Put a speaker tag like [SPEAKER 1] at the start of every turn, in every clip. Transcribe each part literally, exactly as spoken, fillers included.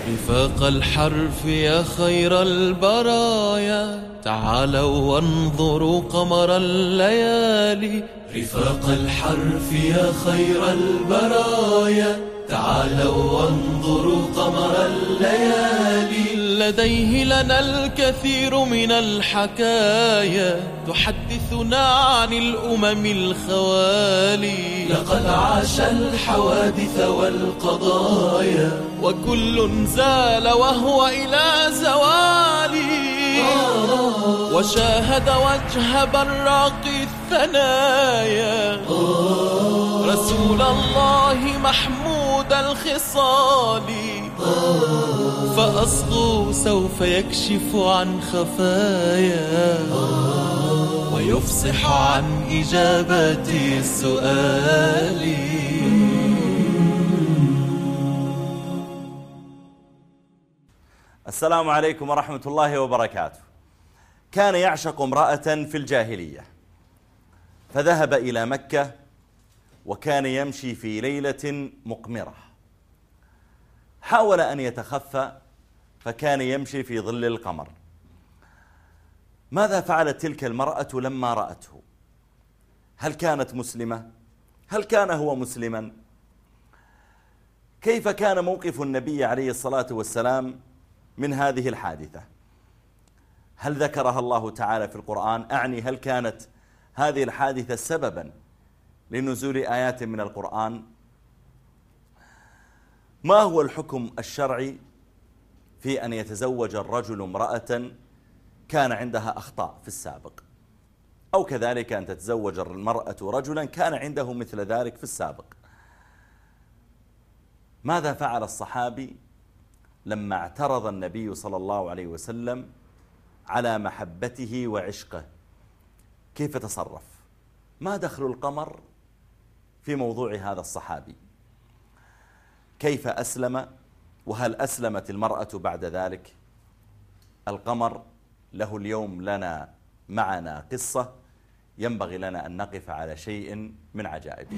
[SPEAKER 1] رفاق الحرف يا خير البرايا، تعالوا وانظروا قمر الليالي. رفاق الحرف يا خير البرايا، تعالوا وانظروا قمر الليالي. لديه لنا الكثير من الحكايا، تحدثنا عن الأمم الخوالي. لقد عاش الحوادث والقضايا، وكل زال وهو إلى زوالي. وشاهد وجه براق الثنايا، رسول الله محمود الخصال. فأصغوا سوف يكشف عن خفايا، ويفصح عن إجابة السؤال.
[SPEAKER 2] السلام عليكم ورحمة الله وبركاته. كان يعشق امرأة في الجاهلية، فذهب إلى مكة، وكان يمشي في ليلة مقمرة. حاول أن يتخفى، فكان يمشي في ظل القمر. ماذا فعلت تلك المرأة لما رأته؟ هل كانت مسلمة؟ هل كان هو مسلما؟ كيف كان موقف النبي عليه الصلاة والسلام من هذه الحادثة؟ هل ذكرها الله تعالى في القرآن؟ أعني هل كانت هذه الحادثة سببا لنزول آيات من القرآن؟ ما هو الحكم الشرعي في أن يتزوج الرجل امرأة كان عندها أخطاء في السابق، أو كذلك أن تتزوج المرأة رجلا كان عنده مثل ذلك في السابق؟ ماذا فعل الصحابي لما اعترض النبي صلى الله عليه وسلم على محبته وعشقه؟ كيف تصرف؟ ما دخل القمر في موضوع هذا الصحابي؟ كيف أسلم؟ وهل أسلمت المرأة بعد ذلك؟ القمر له اليوم لنا معنا قصة ينبغي لنا أن نقف على شيء من عجائبه.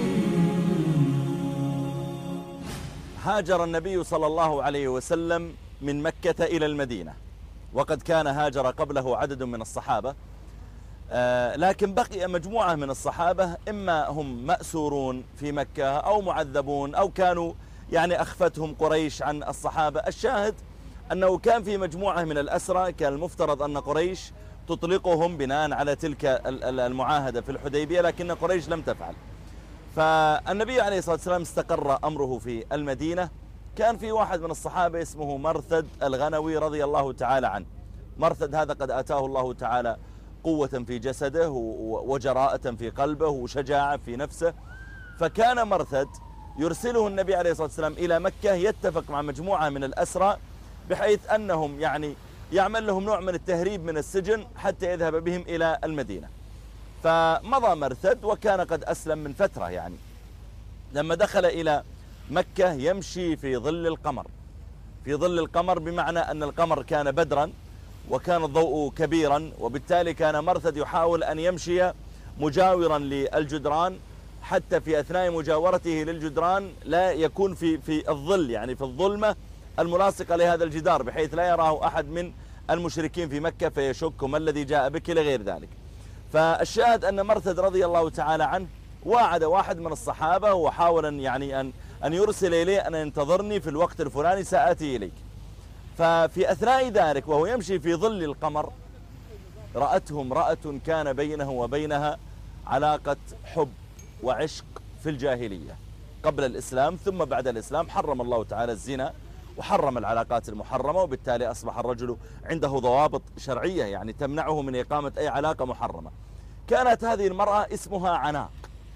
[SPEAKER 2] هاجر النبي صلى الله عليه وسلم من مكة إلى المدينة، وقد كان هاجر قبله عدد من الصحابة، آه لكن بقي مجموعة من الصحابة إما هم مأسورون في مكة أو معذبون أو كانوا يعني أخفتهم قريش عن الصحابة. الشاهد أنه كان في مجموعة من الأسرى كان المفترض أن قريش تطلقهم بناء على تلك المعاهدة في الحديبية، لكن قريش لم تفعل. فالنبي عليه الصلاة والسلام استقر أمره في المدينة. كان في واحد من الصحابة اسمه مرثد الغنوي رضي الله تعالى عنه. مرثد هذا قد آتاه الله تعالى قوة في جسده وجراءة في قلبه وشجاعة في نفسه. فكان مرثد يرسله النبي عليه الصلاة والسلام إلى مكة، يتفق مع مجموعة من الأسرى بحيث أنهم يعني يعمل لهم نوع من التهريب من السجن حتى يذهب بهم إلى المدينة. فمضى مرثد وكان قد أسلم من فترة، يعني لما دخل إلى مكة يمشي في ظل القمر، في ظل القمر بمعنى أن القمر كان بدرا وكان الضوء كبيرا، وبالتالي كان مرثد يحاول أن يمشي مجاورا للجدران حتى في أثناء مجاورته للجدران لا يكون في في الظل، يعني في الظلمة الملاصقة لهذا الجدار، بحيث لا يراه أحد من المشركين في مكة فيشك ما الذي جاء بك لغير ذلك. فالشاهد أن مرثد رضي الله تعالى عنه واعد واحد من الصحابة وحاول أن يعني أن أن يرسل إليه أن ينتظرني في الوقت الفلاني سآتي إليك. ففي أثناء ذلك وهو يمشي في ظل القمر رأته امرأة كان بينه وبينها علاقة حب وعشق في الجاهلية قبل الإسلام، ثم بعد الإسلام حرم الله تعالى الزنا وحرم العلاقات المحرمة، وبالتالي أصبح الرجل عنده ضوابط شرعية يعني تمنعه من إقامة أي علاقة محرمة. كانت هذه المرأة اسمها عناق،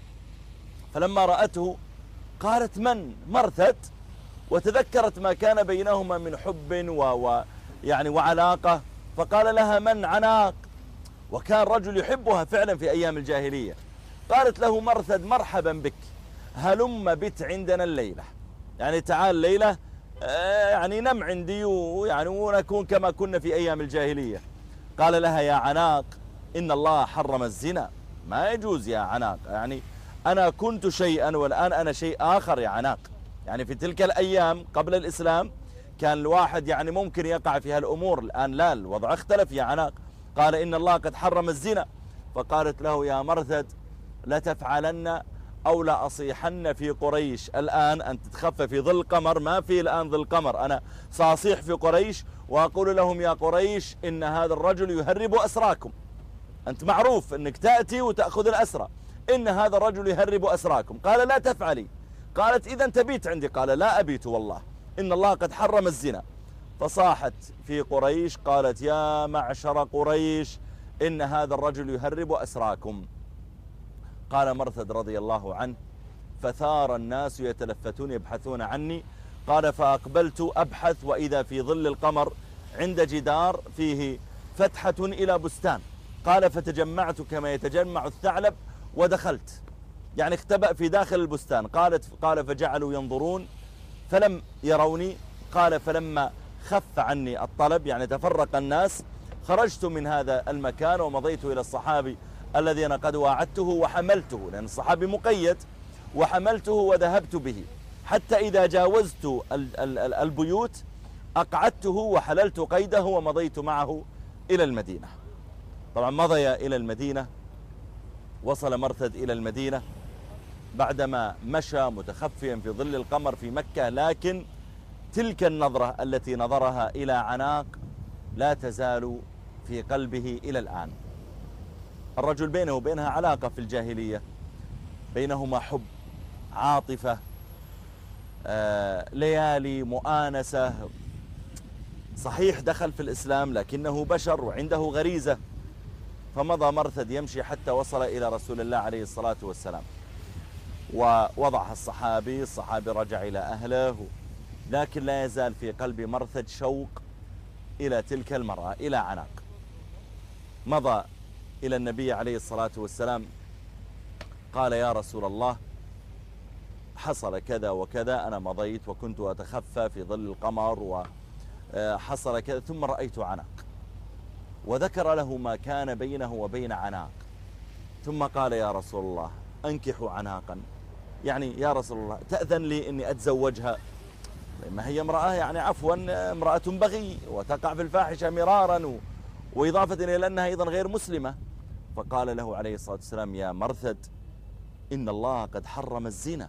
[SPEAKER 2] فلما رأته قالت من؟ مرثد، وتذكرت ما كان بينهما من حب و... و... يعني وعلاقة، فقال لها من؟ عناق. وكان رجل يحبها فعلا في أيام الجاهلية. قالت له مرثد مرحبا بك، هلم بت عندنا الليلة، يعني تعال ليلة يعني نم عندي ويعني ونكون كما كنا في أيام الجاهلية. قال لها يا عناق إن الله حرم الزنا، ما يجوز يا عناق، يعني أنا كنت شيئا والآن أنا شيء آخر يا عناق. يعني في تلك الأيام قبل الإسلام كان الواحد يعني ممكن يقع في هالأمور، الآن لا، الوضع اختلف يا عناق. قال إن الله قد حرم الزنا. فقالت له يا مرثد لتفعلن أو لا أصيحن في قريش. الآن أنت تخفى في ظل قمر، ما في الآن ظل قمر، أنا سأصيح في قريش وأقول لهم يا قريش إن هذا الرجل يهرب أسراكم. أنت معروف أنك تأتي وتأخذ الأسرى، إن هذا الرجل يهرب أسراكم. قال لا تفعلي. قالت إذا تبيت عندي. قال لا أبيت والله، إن الله قد حرم الزنا. فصاحت في قريش قالت يا معشر قريش إن هذا الرجل يهرب أسراكم. قال مرثد رضي الله عنه فثار الناس يتلفتون يبحثون عني. قال فأقبلت أبحث وإذا في ظل القمر عند جدار فيه فتحة إلى بستان. قال فتجمعت كما يتجمع الثعلب ودخلت، يعني اختبأ في داخل البستان. قالت قال فجعلوا ينظرون فلم يروني. قال فلما خف عني الطلب، يعني تفرق الناس، خرجت من هذا المكان ومضيت إلى الصحابي الذي أنا قد واعدته وحملته، لأن الصحابي مقيد، وحملته وذهبت به حتى إذا جاوزت البيوت أقعدته وحللت قيده ومضيت معه إلى المدينة. طبعا مضي إلى المدينة، وصل مرثد إلى المدينة بعدما مشى متخفيا في ظل القمر في مكة، لكن تلك النظرة التي نظرها إلى عناق لا تزال في قلبه إلى الآن. الرجل بينه وبينها علاقة في الجاهلية، بينهما حب، عاطفة، آه، ليالي، مؤانسة. صحيح دخل في الإسلام لكنه بشر وعنده غريزة. فمضى مرثد يمشي حتى وصل إلى رسول الله عليه الصلاة والسلام، ووضعها الصحابي. الصحابي رجع إلى أهله، لكن لا يزال في قلب مرثد شوق إلى تلك المرأة، إلى عناق. مضى إلى النبي عليه الصلاة والسلام قال يا رسول الله حصل كذا وكذا، أنا مضيت وكنت أتخفى في ظل القمر وحصل كذا، ثم رأيت عناق. وذكر له ما كان بينه وبين عناق، ثم قال يا رسول الله أنكحوا عناقا، يعني يا رسول الله تأذن لي أني أتزوجها، ما هي امرأة يعني عفوا امرأة بغي وتقع في الفاحشة مرارا، وإضافة إلى أنها أيضا غير مسلمة. فقال له عليه الصلاة والسلام يا مرثد إن الله قد حرم الزنا.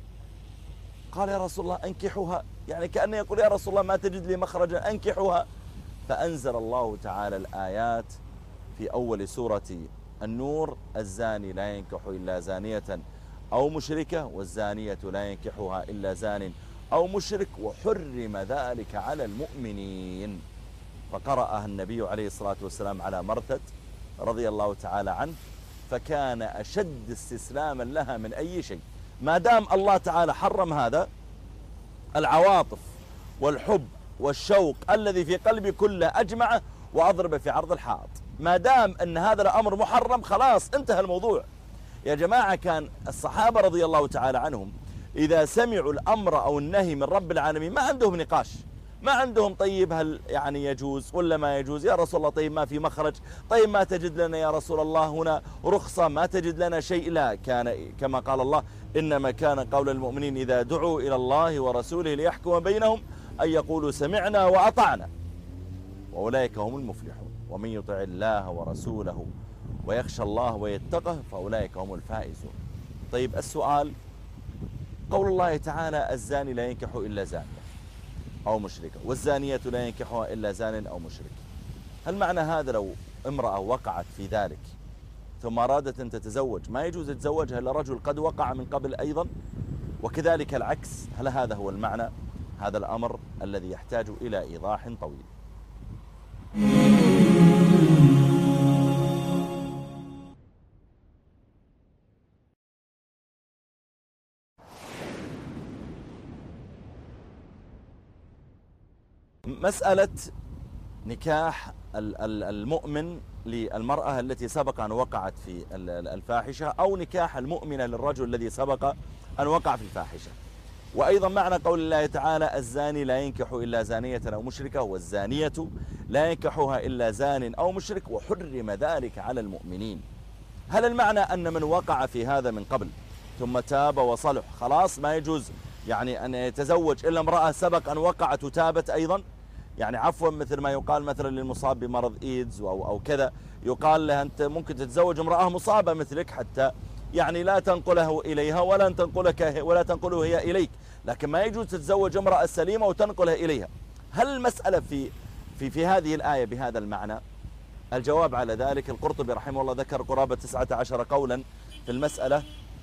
[SPEAKER 2] قال يا رسول الله أنكحوها، يعني كأنه يقول يا رسول الله ما تجد لي مخرجا، أنكحوها. فأنزل الله تعالى الآيات في أول سورة النور الزاني لا ينكح إلا زانية أو مشركة والزانية لا ينكحها إلا زان أو مشرك وحرم ذلك على المؤمنين. فقرأها النبي عليه الصلاة والسلام على مرثد رضي الله تعالى عنه، فكان أشد استسلاما لها من أي شيء. ما دام الله تعالى حرم هذا، العواطف والحب والشوق الذي في قلبي كله أجمعه وأضرب في عرض الحائط. ما دام أن هذا الأمر محرم خلاص انتهى الموضوع. يا جماعة كان الصحابة رضي الله تعالى عنهم إذا سمعوا الأمر أو النهي من رب العالمين ما عندهم نقاش، ما عندهم طيب هل يعني يجوز ولا ما يجوز، يا رسول الله طيب ما في مخرج، طيب ما تجد لنا يا رسول الله هنا رخصة، ما تجد لنا شيء. لا، كان كما قال الله إنما كان قول المؤمنين إذا دعوا إلى الله ورسوله ليحكم بينهم أن يقولوا سمعنا وأطعنا وأولئك هم المفلحون ومن يطع الله ورسوله ويخشى الله ويتقه فأولئك هم الفائزون. طيب السؤال، قول الله تعالى الزاني لا ينكح إلا زانية أو مشركة والزانية لا ينكحها إلا زان أو مشرك، هل معنى هذا لو امرأة وقعت في ذلك ثم أرادت أن تتزوج ما يجوز تتزوجها إلا رجل قد وقع من قبل أيضا؟ وكذلك العكس، هل هذا هو المعنى؟ هذا الأمر الذي يحتاج إلى إيضاح طويل. مسألة نكاح المؤمن للمرأة التي سبق أن وقعت في الفاحشة أو نكاح المؤمنة للرجل الذي سبق أن وقع في الفاحشة. وأيضا معنى قول الله تعالى الزاني لا ينكح إلا زانية أو مشركة والزانية لا ينكحها إلا زان أو مشرك وحرم ذلك على المؤمنين. هل المعنى أن من وقع في هذا من قبل ثم تاب وصلح خلاص ما يجوز يعني أن يتزوج إلا امرأة سبق أن وقعت وتابت أيضا، يعني عفوا مثل ما يقال مثلا للمصاب بمرض إيدز أو, أو كذا، يقال له أنت ممكن تتزوج امرأة مصابة مثلك حتى يعني لا تنقله إليها ولا تنقلك ولا تنقله هي إليك، لكن ما يجوز تتزوج امرأة سليمة وتنقلها إليها. هل المسألة في في في هذه الآية بهذا المعنى؟ الجواب على ذلك القرطبي رحمه الله ذكر قرابة تسعة عشر قولا في المسألة،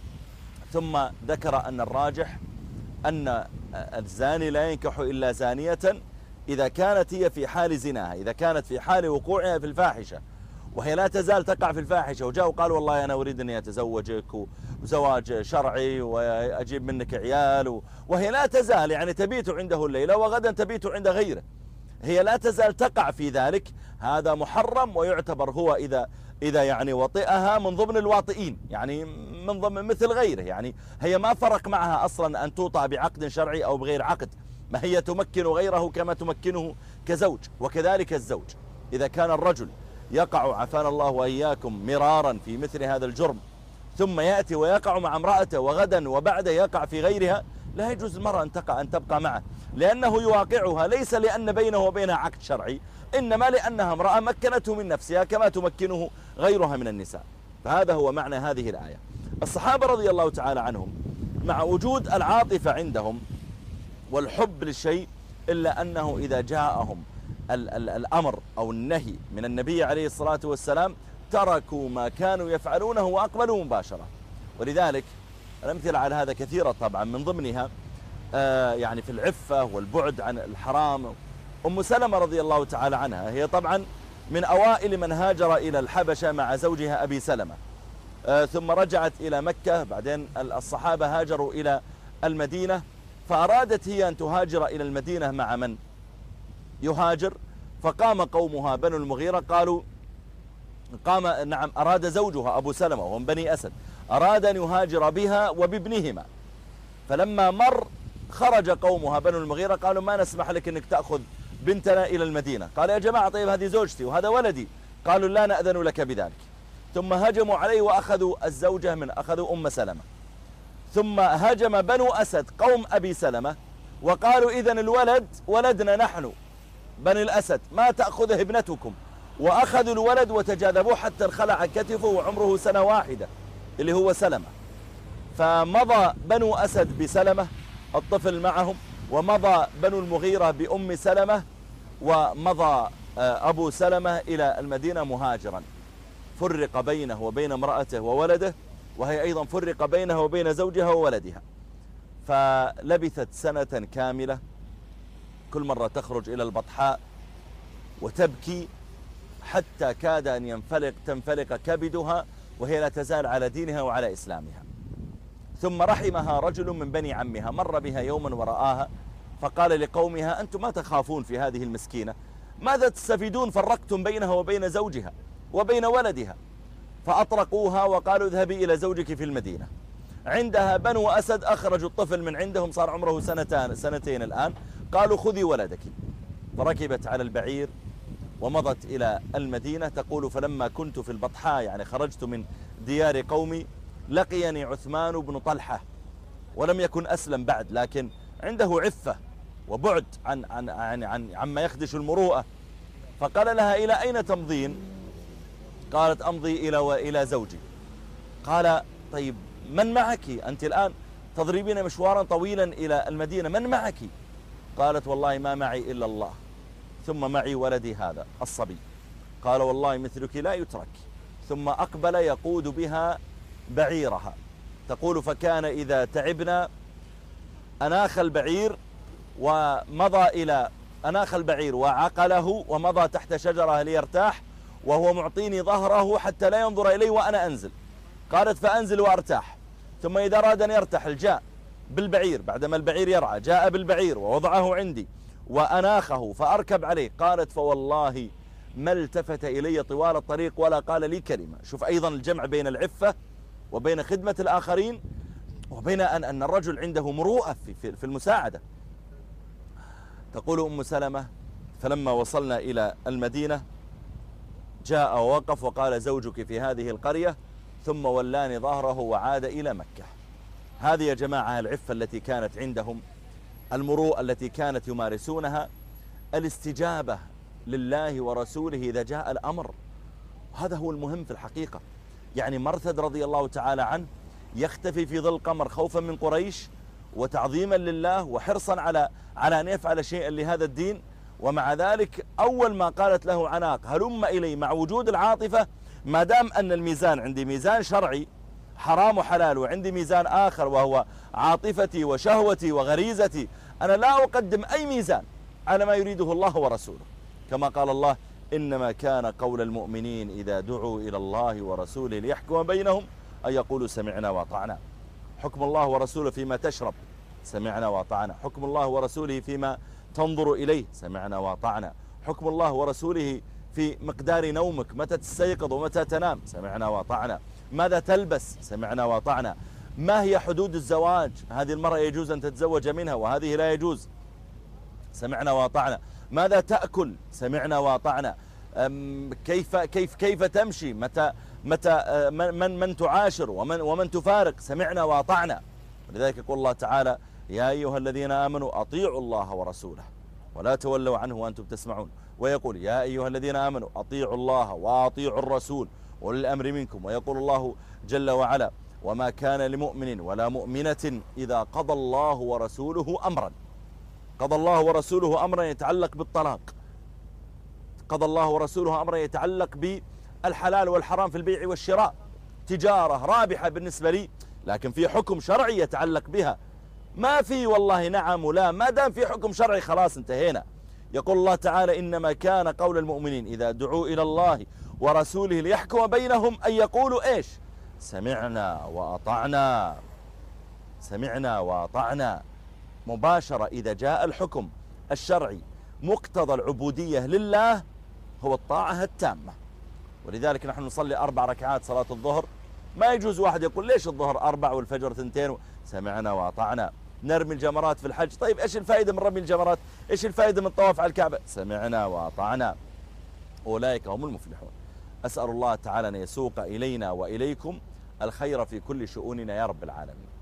[SPEAKER 2] ثم ذكر أن الراجح أن الزاني لا ينكح إلا زانية إذا كانت هي في حال زناها، إذا كانت في حال وقوعها في الفاحشة وهي لا تزال تقع في الفاحشة، وجاء وقال والله أنا أريد أني أتزوجك وزواج شرعي وأجيب منك عيال، وهي لا تزال يعني تبيت عنده الليلة وغدا تبيت عند غيره، هي لا تزال تقع في ذلك، هذا محرم ويعتبر هو إذا إذا يعني وطئها من ضمن الواطئين، يعني من ضمن مثل غيره، يعني هي ما فرق معها أصلا أن توطأ بعقد شرعي أو بغير عقد، ما هي تمكن غيره كما تمكنه كزوج. وكذلك الزوج إذا كان الرجل يقع عافانا الله وإياكم مرارا في مثل هذا الجرم ثم يأتي ويقع مع امرأته وغدا وبعده يقع في غيرها، لا يجوز المرأة أن تقع أن تبقى معه، لأنه يواقعها ليس لأن بينه وبينها عقد شرعي، إنما لأنها امرأة مكنته من نفسها كما تمكنه غيرها من النساء. فهذا هو معنى هذه الآية. الصحابة رضي الله تعالى عنهم مع وجود العاطفة عندهم والحب للشيء، إلا أنه إذا جاءهم ال ال الأمر أو النهي من النبي عليه الصلاة والسلام تركوا ما كانوا يفعلونه وأقبلوا مباشرة. ولذلك الأمثلة على هذا كثيرة طبعا، من ضمنها آه يعني في العفة والبعد عن الحرام. أم سلمة رضي الله تعالى عنها هي طبعا من أوائل من هاجر إلى الحبشة مع زوجها أبي سلمة، آه ثم رجعت إلى مكة، بعدين الصحابة هاجروا إلى المدينة، فأرادت هي أن تهاجر إلى المدينة مع من يهاجر، فقام قومها بنو المغيرة قالوا قام نعم أراد زوجها أبو سلمة وهم بني أسد أراد أن يهاجر بها وبابنهما، فلما مر خرج قومها بنو المغيرة قالوا ما نسمح لك أنك تأخذ بنتنا إلى المدينة. قال يا جماعة طيب هذه زوجتي وهذا ولدي، قالوا لا نأذن لك بذلك. ثم هجموا عليه وأخذوا الزوجة من أخذوا أم سلمة، ثم هجم بنو أسد قوم أبي سلمة وقالوا إذن الولد ولدنا نحن بني الأسد ما تأخذه ابنتكم، وأخذوا الولد وتجاذبوه حتى انخلع كتفه وعمره سنة واحدة اللي هو سلمة. فمضى بنو أسد بسلمة الطفل معهم، ومضى بنو المغيرة بأم سلمة، ومضى أبو سلمة إلى المدينة مهاجرا، فرق بينه وبين امرأته وولده، وهي أيضا فرق بينها وبين زوجها وولدها. فلبثت سنة كاملة كل مرة تخرج إلى البطحاء وتبكي حتى كاد أن ينفلق تنفلق كبدها وهي لا تزال على دينها وعلى إسلامها. ثم رحمها رجل من بني عمها، مر بها يوما ورآها فقال لقومها أنتم ما تخافون في هذه المسكينة؟ ماذا تستفيدون؟ فرقتم بينها وبين زوجها وبين ولدها. فأطرقوها وقالوا اذهبي إلى زوجك في المدينة. عندها بنو أسد أخرجوا الطفل من عندهم، صار عمره سنتين سنتين الآن، قالوا خذي ولدك. فركبت على البعير ومضت إلى المدينة. تقول فلما كنت في البطحاء يعني خرجت من ديار قومي لقيني عثمان بن طلحة، ولم يكن أسلم بعد، لكن عنده عفة وبعد عن عن عن عن عما يخدش المروءة. فقال لها إلى أين تمضين؟ قالت أمضي إلى وإلى زوجي. قال طيب من معك؟ أنت الآن تضربين مشوارا طويلا إلى المدينة، من معك؟ قالت والله ما معي إلا الله، ثم معي ولدي هذا الصبي. قال والله مثلك لا يترك. ثم أقبل يقود بها بعيرها. تقول فكان إذا تعبنا أناخ البعير ومضى إلى أناخ البعير وعقله ومضى تحت شجرة ليرتاح، وهو معطيني ظهره حتى لا ينظر إلي وأنا أنزل. قالت فأنزل وأرتاح. ثم إذا أراد أن يرتحل جاء بالبعير، بعدما البعير يرعى جاء بالبعير ووضعه عندي وأناخه فأركب عليه. قالت فوالله ما التفت إلي طوال الطريق ولا قال لي كلمة. شوف أيضا الجمع بين العفة وبين خدمة الآخرين وبين أن, أن الرجل عنده مروءة في, في المساعدة. تقول أم سلمة فلما وصلنا إلى المدينة جاء ووقف وقال زوجك في هذه القرية، ثم ولاني ظهره وعاد إلى مكة. هذه يا جماعة العفة التي كانت عندهم، المروءة التي كانت يمارسونها، الاستجابة لله ورسوله إذا جاء الأمر. هذا هو المهم في الحقيقة. يعني مرثد رضي الله تعالى عنه يختفي في ظل قمر خوفا من قريش وتعظيما لله وحرصا على على أن يفعل شيئا لهذا الدين، ومع ذلك أول ما قالت له عناق هلم إلي مع وجود العاطفة، ما دام أن الميزان عندي ميزان شرعي حرام وحلال، وعندي ميزان آخر وهو عاطفتي وشهوتي وغريزتي، أنا لا أقدم أي ميزان على ما يريده الله ورسوله، كما قال الله إنما كان قول المؤمنين إذا دعوا إلى الله ورسوله ليحكم بينهم أن يقولوا سمعنا وأطعنا. حكم الله ورسوله فيما تشرب، سمعنا وأطعنا. حكم الله ورسوله فيما تنظر إليه، سمعنا وأطعنا. حكم الله ورسوله في مقدار نومك، متى تستيقظ ومتى تنام، سمعنا وأطعنا. ماذا تلبس، سمعنا وأطعنا. ما هي حدود الزواج، هذه المرأة يجوز أن تتزوج منها وهذه لا يجوز، سمعنا وأطعنا. ماذا تأكل، سمعنا وأطعنا. كيف كيف كيف تمشي، متى متى من من تعاشر ومن ومن تفارق، سمعنا وأطعنا. ولذلك يقول الله تعالى يا أيها الذين آمنوا أطيعوا الله ورسوله ولا تولوا عنه وأنتم تسمعون. ويقول يا أيها الذين آمنوا أطيعوا الله وأطيعوا الرسول أولي الأمر منكم. ويقول الله جل وعلا وما كان لمؤمن ولا مؤمنة إذا قضى الله ورسوله أمرا. قضى الله ورسوله أمرا يتعلق بالطلاق، قضى الله ورسوله أمرا يتعلق بالحلال والحرام في البيع والشراء، تجارة رابحة بالنسبة لي، لكن في حكم شرعي يتعلق بها. ما في والله نعم ولا، ما دام في حكم شرعي خلاص انتهينا. يقول الله تعالى إنما كان قول المؤمنين إذا دعوا إلى الله ورسوله ليحكم بينهم أن يقولوا إيش، سمعنا وأطعنا. سمعنا وأطعنا مباشرة. إذا جاء الحكم الشرعي مقتضى العبودية لله هو الطاعة التامة. ولذلك نحن نصلي أربع ركعات صلاة الظهر، ما يجوز واحد يقول ليش الظهر أربع والفجر ثنتين، سمعنا وأطعنا. نرمي الجمرات في الحج، طيب إيش الفائدة من رمي الجمرات، إيش الفائدة من الطواف على الكعبة، سمعنا وأطعنا. أولئك هم المفلحون. أسأل الله تعالى أن يسوق إلينا وإليكم الخير في كل شؤوننا يا رب العالمين.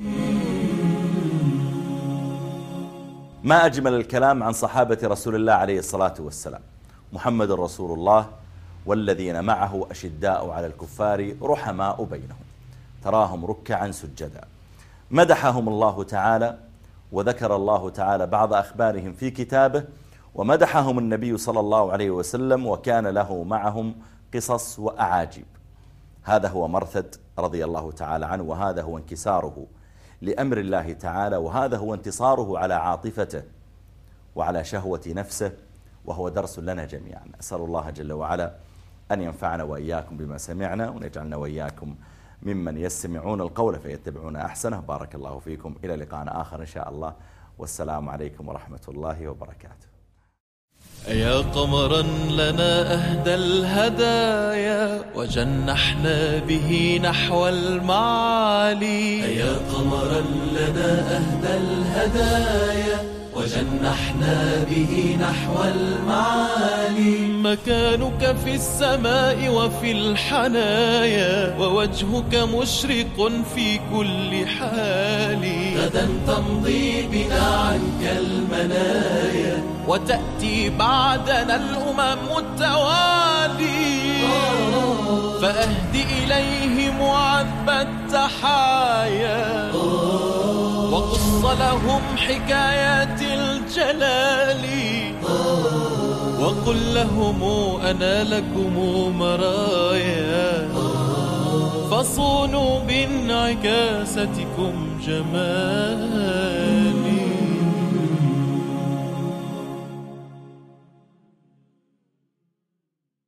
[SPEAKER 2] ما أجمل الكلام عن صحابة رسول الله عليه الصلاة والسلام. محمد رسول الله والذين معه أشداء على الكفار رحماء بينهم تراهم ركعا سجدا. مدحهم الله تعالى وذكر الله تعالى بعض أخبارهم في كتابه، ومدحهم النبي صلى الله عليه وسلم وكان له معهم قصص وأعاجيب. هذا هو مرثد رضي الله تعالى عنه، وهذا هو انكساره لأمر الله تعالى، وهذا هو انتصاره على عاطفته وعلى شهوة نفسه، وهو درس لنا جميعا. أسأل الله جل وعلا أن ينفعنا وإياكم بما سمعنا، ونجعلنا وإياكم ممن يستمعون القول فيتبعون أحسنه. بارك الله فيكم، إلى لقاء آخر إن شاء الله، والسلام عليكم ورحمة الله وبركاته.
[SPEAKER 1] يا قمرا لنا أهدى الهدايا وجنحنا به نحو المعالي. يا قمرا لنا أهدى الهدايا وجنحنا به نحو المعالي. مكانك في السماء وفي الحنايا، ووجهك مشرق في كل حال. غدا تمضي بنا عنك المنايا، وتأتي بعدنا الأمم التوالي. فأهدي إليهم عذب التحايا، وقص لهم حكايات الجلال. وقل لهم أنا لكم مرايا، فصونوا بانعكاستكم جمال.